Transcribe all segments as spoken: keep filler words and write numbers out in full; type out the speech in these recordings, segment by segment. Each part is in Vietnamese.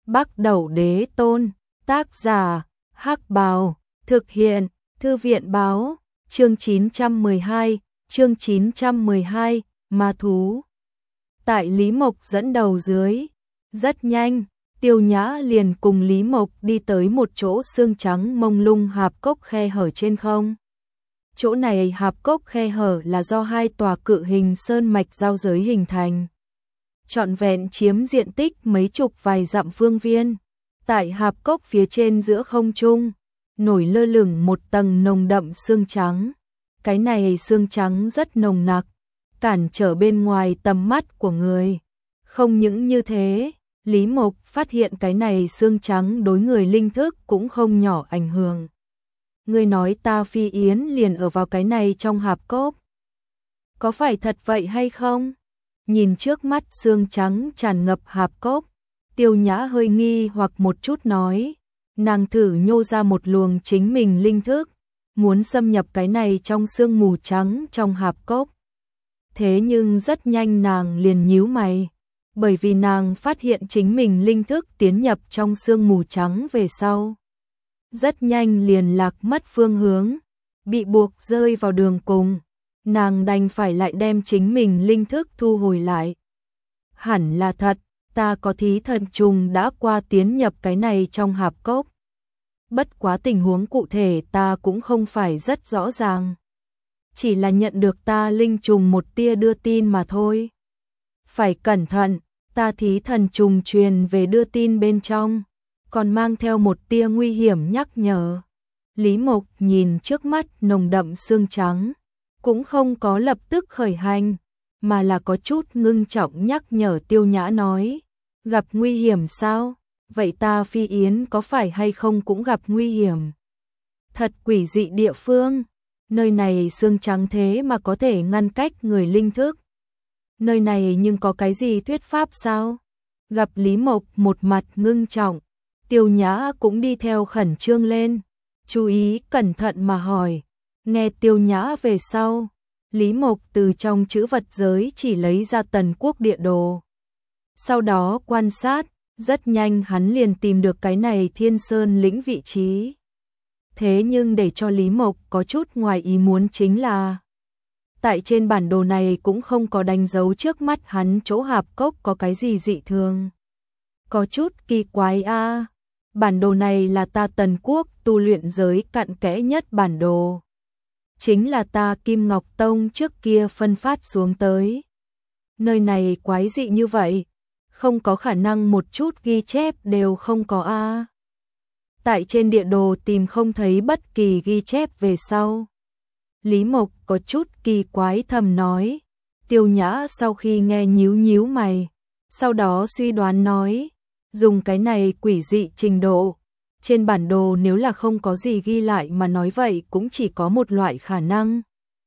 Bắc Đẩu Đế Tôn, tác giả, Hắc Bào, thực hiện, Thư viện báo, chương chín trăm mười hai, chương chín trăm mười hai, ma thú. Tại Lý Mộc dẫn đầu dưới, rất nhanh, Tiêu Nhã liền cùng Lý Mộc đi tới một chỗ xương trắng mông lung hạp cốc khe hở trên không. Chỗ này hạp cốc khe hở là do hai tòa cự hình sơn mạch giao giới hình thành. Trọn vẹn chiếm diện tích mấy chục vài dặm phương viên. Tại hạp cốc phía trên giữa không trung, nổi lơ lửng một tầng nồng đậm sương trắng. Cái này sương trắng rất nồng nặc, cản trở bên ngoài tầm mắt của người. Không những như thế, Lý Mộc phát hiện cái này sương trắng đối người linh thức cũng không nhỏ ảnh hưởng. Ngươi nói ta Phi Yến liền ở vào cái này trong hạp cốc. Có phải thật vậy hay không? Nhìn trước mắt sương trắng tràn ngập hạp cốc, Tiêu Nhã hơi nghi hoặc một chút nói. Nàng thử nhô ra một luồng chính mình linh thức, muốn xâm nhập cái này trong sương mù trắng trong hạp cốc. Thế nhưng rất nhanh nàng liền nhíu mày, bởi vì nàng phát hiện chính mình linh thức tiến nhập trong sương mù trắng về sau. Rất nhanh liền lạc mất phương hướng, bị buộc rơi vào đường cùng, nàng đành phải lại đem chính mình linh thức thu hồi lại. Hẳn là thật, ta có thí thần trùng đã qua tiến nhập cái này trong hạp cốc. Bất quá tình huống cụ thể ta cũng không phải rất rõ ràng. Chỉ là nhận được ta linh trùng một tia đưa tin mà thôi. Phải cẩn thận, ta thí thần trùng truyền về đưa tin bên trong, còn mang theo một tia nguy hiểm nhắc nhở. Lý Mộc nhìn trước mắt nồng đậm sương trắng, cũng không có lập tức khởi hành, mà là có chút ngưng trọng nhắc nhở Tiêu Nhã nói. Gặp nguy hiểm sao? Vậy ta Phi Yến có phải hay không cũng gặp nguy hiểm? Thật quỷ dị địa phương, nơi này sương trắng thế mà có thể ngăn cách người linh thức. Nơi này nhưng có cái gì thuyết pháp sao? Gặp Lý Mộc một mặt ngưng trọng, Tiêu Nhã cũng đi theo khẩn trương lên, chú ý cẩn thận mà hỏi. Nghe Tiêu Nhã về sau, Lý Mộc từ trong trữ vật giới chỉ lấy ra Tần Quốc địa đồ. Sau đó quan sát, rất nhanh hắn liền tìm được cái này Thiên Sơn lĩnh vị trí. Thế nhưng để cho Lý Mộc có chút ngoài ý muốn chính là, tại trên bản đồ này cũng không có đánh dấu trước mắt hắn chỗ hạp cốc có cái gì dị thường. Có chút kỳ quái a. À. Bản đồ này là ta Tần Quốc tu luyện giới cặn kẽ nhất bản đồ. Chính là ta Kim Ngọc Tông trước kia phân phát xuống tới. Nơi này quái dị như vậy, không có khả năng một chút ghi chép đều không có a. À. Tại trên địa đồ tìm không thấy bất kỳ ghi chép về sau. Lý Mộc có chút kỳ quái thầm nói. Tiêu Nhã sau khi nghe nhíu nhíu mày, sau đó suy đoán nói, dùng cái này quỷ dị trình độ, trên bản đồ nếu là không có gì ghi lại mà nói vậy cũng chỉ có một loại khả năng.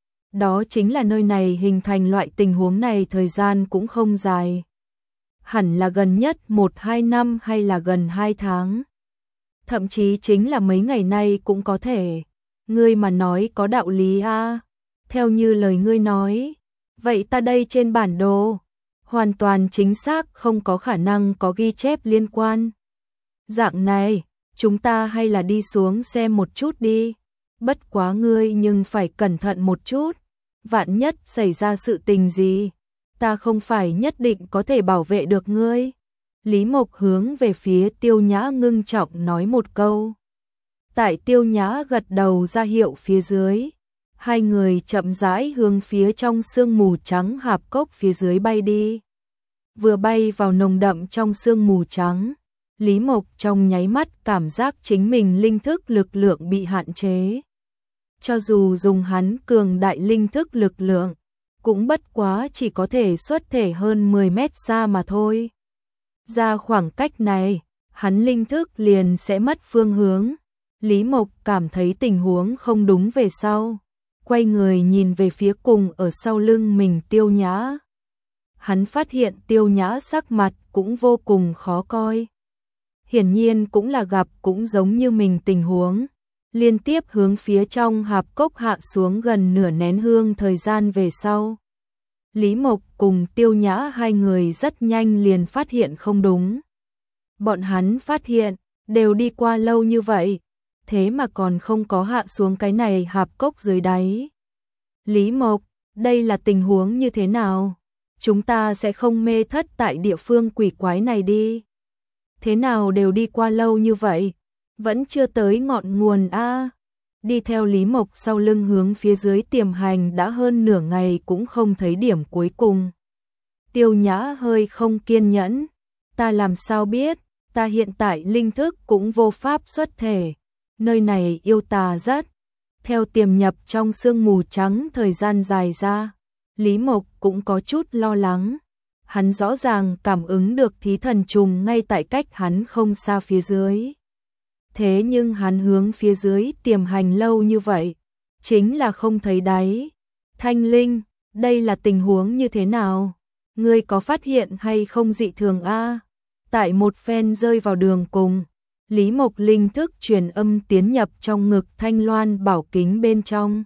Đó chính là nơi này hình thành loại tình huống này thời gian cũng không dài. Hẳn là gần nhất một hai năm hay là gần hai tháng. Thậm chí chính là mấy ngày nay cũng có thể. Ngươi mà nói có đạo lý a. À? Theo như lời ngươi nói, vậy ta đây trên bản đồ, hoàn toàn chính xác không có khả năng có ghi chép liên quan. Dạng này, chúng ta hay là đi xuống xem một chút đi. Bất quá ngươi nhưng phải cẩn thận một chút. Vạn nhất xảy ra sự tình gì, ta không phải nhất định có thể bảo vệ được ngươi. Lý Mộc hướng về phía Tiêu Nhã ngưng trọng nói một câu. Tại Tiêu Nhã gật đầu ra hiệu phía dưới, hai người chậm rãi hướng phía trong sương mù trắng hạp cốc phía dưới bay đi. Vừa bay vào nồng đậm trong sương mù trắng, Lý Mộc trong nháy mắt cảm giác chính mình linh thức lực lượng bị hạn chế. Cho dù dùng hắn cường đại linh thức lực lượng, cũng bất quá chỉ có thể xuất thể hơn mười mét xa mà thôi. Ra khoảng cách này, hắn linh thức liền sẽ mất phương hướng. Lý Mộc cảm thấy tình huống không đúng về sau, quay người nhìn về phía cùng ở sau lưng mình Tiêu Nhã. Hắn phát hiện Tiêu Nhã sắc mặt cũng vô cùng khó coi. Hiển nhiên cũng là gặp cũng giống như mình tình huống, liên tiếp hướng phía trong hạp cốc hạ xuống gần nửa nén hương thời gian về sau. Lý Mộc cùng Tiêu Nhã hai người rất nhanh liền phát hiện không đúng. Bọn hắn phát hiện, đều đi qua lâu như vậy, thế mà còn không có hạ xuống cái này hạp cốc dưới đáy. Lý Mộc, đây là tình huống như thế nào? Chúng ta sẽ không mê thất tại địa phương quỷ quái này đi. Thế nào đều đi qua lâu như vậy, vẫn chưa tới ngọn nguồn a. Đi theo Lý Mộc sau lưng hướng phía dưới tiềm hành đã hơn nửa ngày cũng không thấy điểm cuối cùng. Tiêu Nhã hơi không kiên nhẫn, ta làm sao biết, ta hiện tại linh thức cũng vô pháp xuất thể, nơi này yêu tà rất. Theo tiềm nhập trong sương mù trắng thời gian dài ra, Lý Mộc cũng có chút lo lắng. Hắn rõ ràng cảm ứng được thí thần trùng ngay tại cách hắn không xa phía dưới. Thế nhưng hắn hướng phía dưới tiềm hành lâu như vậy, chính là không thấy đáy. Thanh Linh, đây là tình huống như thế nào? Ngươi có phát hiện hay không dị thường a? Tại một phen rơi vào đường cùng, Lý Mộc linh thức truyền âm tiến nhập trong ngực Thanh Loan bảo kính bên trong.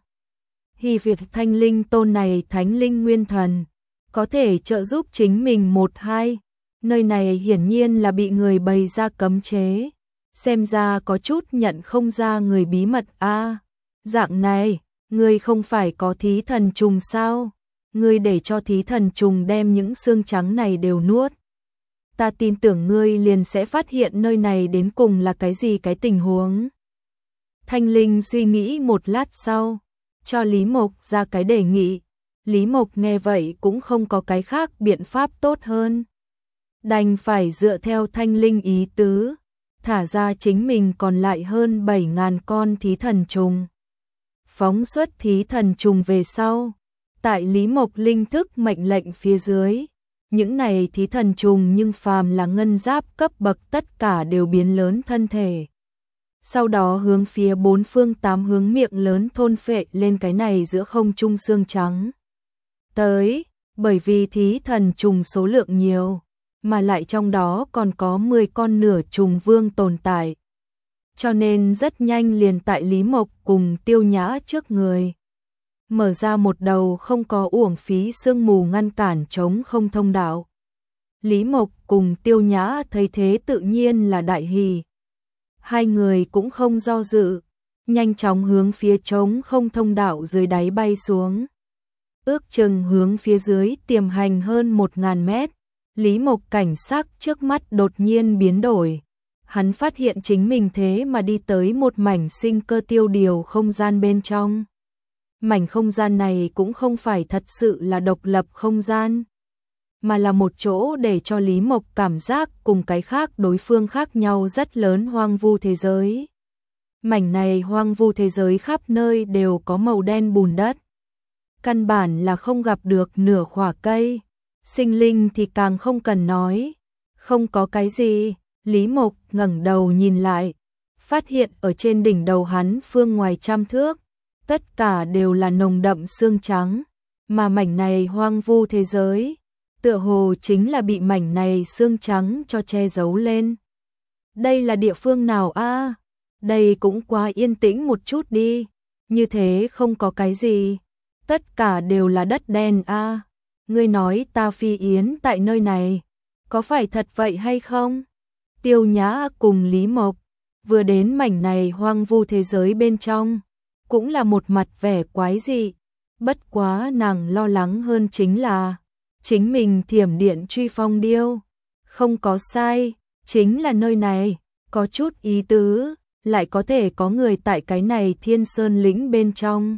Hy việc Thanh Linh tôn này Thánh Linh Nguyên Thần, có thể trợ giúp chính mình một hai. Nơi này hiển nhiên là bị người bày ra cấm chế. Xem ra có chút nhận không ra người bí mật a. Dạng này, ngươi không phải có thí thần trùng sao? Ngươi để cho thí thần trùng đem những xương trắng này đều nuốt. Ta tin tưởng ngươi liền sẽ phát hiện nơi này đến cùng là cái gì cái tình huống. Thanh Linh suy nghĩ một lát sau, cho Lý Mộc ra cái đề nghị. Lý Mộc nghe vậy cũng không có cái khác biện pháp tốt hơn. Đành phải dựa theo Thanh Linh ý tứ, thả ra chính mình còn lại hơn bảy nghìn con thí thần trùng. Phóng xuất thí thần trùng về sau, tại Lý Mộc linh thức mệnh lệnh phía dưới, những này thí thần trùng nhưng phàm là ngân giáp cấp bậc tất cả đều biến lớn thân thể. Sau đó hướng phía bốn phương tám hướng miệng lớn thôn phệ lên cái này giữa không trung xương trắng. Tới, bởi vì thí thần trùng số lượng nhiều, mà lại trong đó còn có mười con nửa trùng vương tồn tại. Cho nên rất nhanh liền tại Lý Mộc cùng Tiêu Nhã trước người. Mở ra một đầu không có uổng phí sương mù ngăn cản chống không thông đạo. Lý Mộc cùng Tiêu Nhã thấy thế tự nhiên là đại hỉ. Hai người cũng không do dự, nhanh chóng hướng phía chống không thông đạo dưới đáy bay xuống. Ước chừng hướng phía dưới tiềm hành hơn một nghìn mét, Lý Mộc cảnh sắc trước mắt đột nhiên biến đổi. Hắn phát hiện chính mình thế mà đi tới một mảnh sinh cơ tiêu điều không gian bên trong. Mảnh không gian này cũng không phải thật sự là độc lập không gian, mà là một chỗ để cho Lý Mộc cảm giác cùng cái khác đối phương khác nhau rất lớn hoang vu thế giới. Mảnh này hoang vu thế giới khắp nơi đều có màu đen bùn đất. Căn bản là không gặp được nửa khỏa cây. Sinh linh thì càng không cần nói. Không có cái gì. Lý Mộc ngẩng đầu nhìn lại, phát hiện ở trên đỉnh đầu hắn phương ngoài trăm thước, tất cả đều là nồng đậm xương trắng, mà mảnh này hoang vu thế giới, tựa hồ chính là bị mảnh này xương trắng cho che giấu lên. Đây là địa phương nào a? Đây cũng quá yên tĩnh một chút đi, như thế không có cái gì, tất cả đều là đất đen a. Ngươi nói ta phi yến tại nơi này, có phải thật vậy hay không? Tiêu Nhã cùng Lý Mộc vừa đến mảnh này hoang vu thế giới bên trong, cũng là một mặt vẻ quái dị. Bất quá nàng lo lắng hơn chính là chính mình thiểm điện truy phong điêu. Không có sai, chính là nơi này, có chút ý tứ, lại có thể có người tại cái này Thiên Sơn lĩnh bên trong.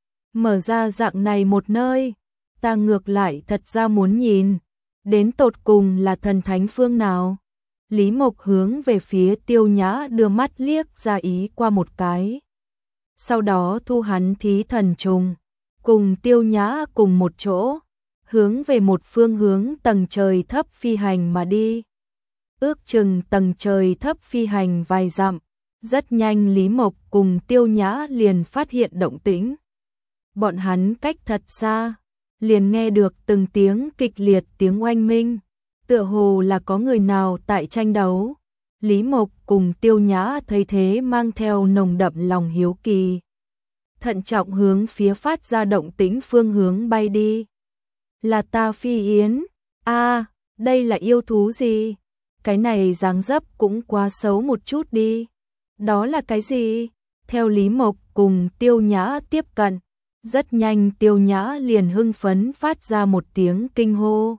Mở ra dạng này một nơi, ta ngược lại thật ra muốn nhìn, đến tột cùng là thần thánh phương nào. Lý Mộc hướng về phía Tiêu Nhã đưa mắt liếc ra ý qua một cái. Sau đó thu hắn thí thần trùng, cùng Tiêu Nhã cùng một chỗ, hướng về một phương hướng tầng trời thấp phi hành mà đi. Ước chừng tầng trời thấp phi hành vài dặm, rất nhanh Lý Mộc cùng Tiêu Nhã liền phát hiện động tĩnh. Bọn hắn cách thật xa, liền nghe được từng tiếng kịch liệt tiếng oanh minh. Tựa hồ là có người nào tại tranh đấu. Lý Mộc cùng Tiêu Nhã thấy thế mang theo nồng đậm lòng hiếu kỳ, thận trọng hướng phía phát ra động tĩnh phương hướng bay đi. Là ta phi yến. A, à, đây là yêu thú gì? cái này dáng dấp cũng quá xấu một chút đi. Đó là cái gì? Theo Lý Mộc cùng Tiêu Nhã tiếp cận, rất nhanh Tiêu Nhã liền hưng phấn phát ra một tiếng kinh hô.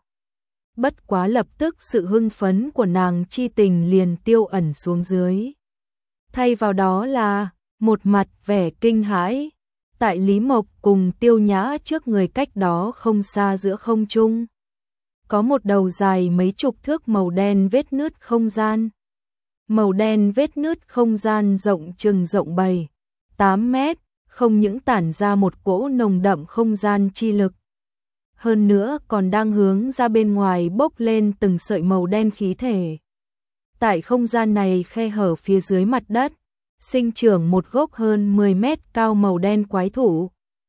Bất quá lập tức sự hưng phấn của nàng chi tình liền tiêu ẩn xuống dưới. Thay vào đó là một mặt vẻ kinh hãi. Tại Lý Mộc cùng Tiêu Nhã trước người cách đó không xa giữa không trung, có một đầu dài mấy chục thước màu đen vết nứt không gian. Màu đen vết nứt không gian rộng chừng rộng bảy, tám mét, không những tản ra một cỗ nồng đậm không gian chi lực. Hơn nữa còn đang hướng ra bên ngoài bốc lên từng sợi màu đen khí thể. Tại không gian này khe hở phía dưới mặt đất, sinh trưởng một gốc hơn mười mét cao màu đen quái thụ.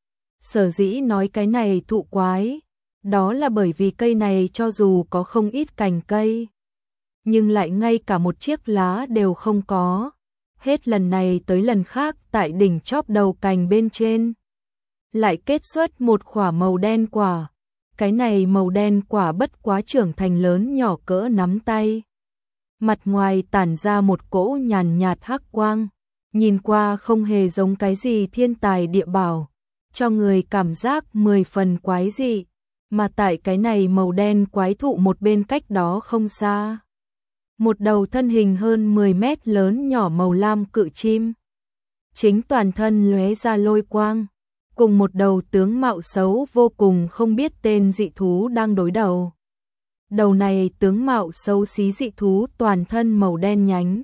Sở dĩ nói cái này thụ quái, đó là bởi vì cây này cho dù có không ít cành cây, nhưng lại ngay cả một chiếc lá đều không có. Hết lần này tới lần khác tại đỉnh chóp đầu cành bên trên lại kết xuất một quả màu đen quả. Cái này màu đen quả bất quá trưởng thành lớn nhỏ cỡ nắm tay. Mặt ngoài tản ra một cỗ nhàn nhạt hắc quang, nhìn qua không hề giống cái gì thiên tài địa bảo, cho người cảm giác mười phần quái dị. Mà tại cái này màu đen quái thụ một bên cách đó không xa, một đầu thân hình hơn mười mét lớn nhỏ màu lam cự chim, chính toàn thân lóe ra lôi quang, cùng một đầu tướng mạo xấu vô cùng không biết tên dị thú đang đối đầu. Đầu này tướng mạo xấu xí dị thú toàn thân màu đen nhánh,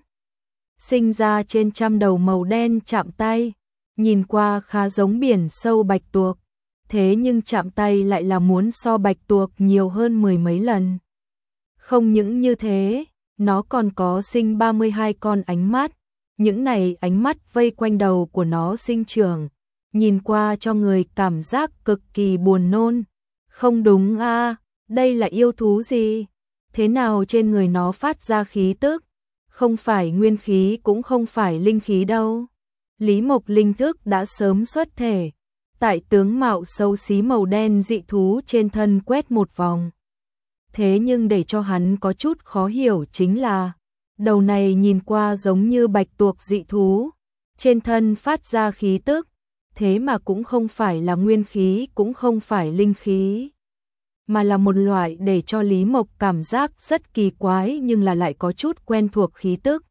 sinh ra trên trăm đầu màu đen chạm tay, nhìn qua khá giống biển sâu bạch tuộc, thế nhưng chạm tay lại là muốn so bạch tuộc nhiều hơn mười mấy lần. Không những như thế, nó còn có sinh ba mươi hai con ánh mắt, những này ánh mắt vây quanh đầu của nó sinh trưởng, nhìn qua cho người cảm giác cực kỳ buồn nôn. Không đúng a, à, đây là yêu thú gì? Thế nào trên người nó phát ra khí tức? Không phải nguyên khí cũng không phải linh khí đâu. Lý Mộc linh thức đã sớm xuất thể, tại tướng mạo xấu xí màu đen dị thú trên thân quét một vòng. Thế nhưng để cho hắn có chút khó hiểu chính là, đầu này nhìn qua giống như bạch tuộc dị thú, trên thân phát ra khí tức, thế mà cũng không phải là nguyên khí cũng không phải linh khí, mà là một loại để cho Lý Mộc cảm giác rất kỳ quái nhưng là lại có chút quen thuộc khí tức.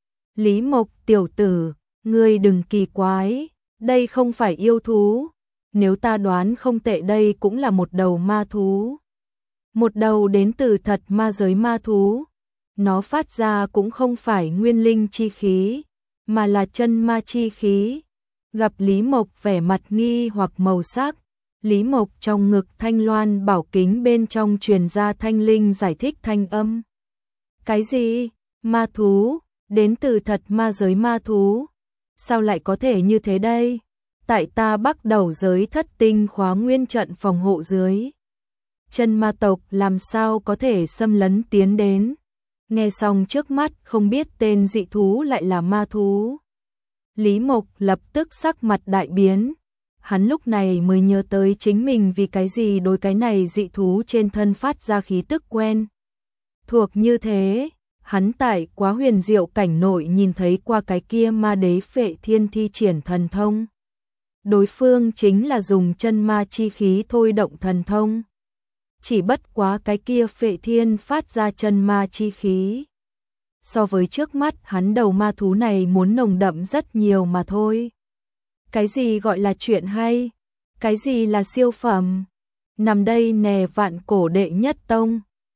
Lý Mộc tiểu tử, ngươi đừng kỳ quái, đây không phải yêu thú, nếu ta đoán không tệ đây cũng là một đầu ma thú. Một đầu đến từ thật ma giới ma thú, nó phát ra cũng không phải nguyên linh chi khí, mà là chân ma chi khí. Gặp Lý Mộc vẻ mặt nghi hoặc màu sắc, Lý Mộc trong ngực thanh loan bảo kính bên trong truyền ra thanh linh giải thích thanh âm. Cái gì? Ma thú? Đến từ thật ma giới ma thú? Sao lại có thể như thế đây? Tại ta bắt đầu giới thất tinh khóa nguyên trận phòng hộ dưới, chân ma tộc làm sao có thể xâm lấn tiến đến? Nghe xong trước mắt không biết tên dị thú lại là ma thú. Lý Mộc lập tức sắc mặt đại biến, hắn lúc này mới nhớ tới chính mình vì cái gì đối cái này dị thú trên thân phát ra khí tức quen thuộc như thế. Hắn tại Quá Huyền Diệu cảnh nội nhìn thấy qua cái kia ma đế Phệ Thiên thi triển thần thông. Đối phương chính là dùng chân ma chi khí thôi động thần thông. Chỉ bất quá cái kia Phệ Thiên phát ra chân ma chi khí, so với trước mắt hắn đầu ma thú này muốn nồng đậm rất nhiều mà thôi. Cái gì gọi là chuyện hay? Cái gì là siêu phẩm? Nằm đây nè vạn cổ đệ nhất tông.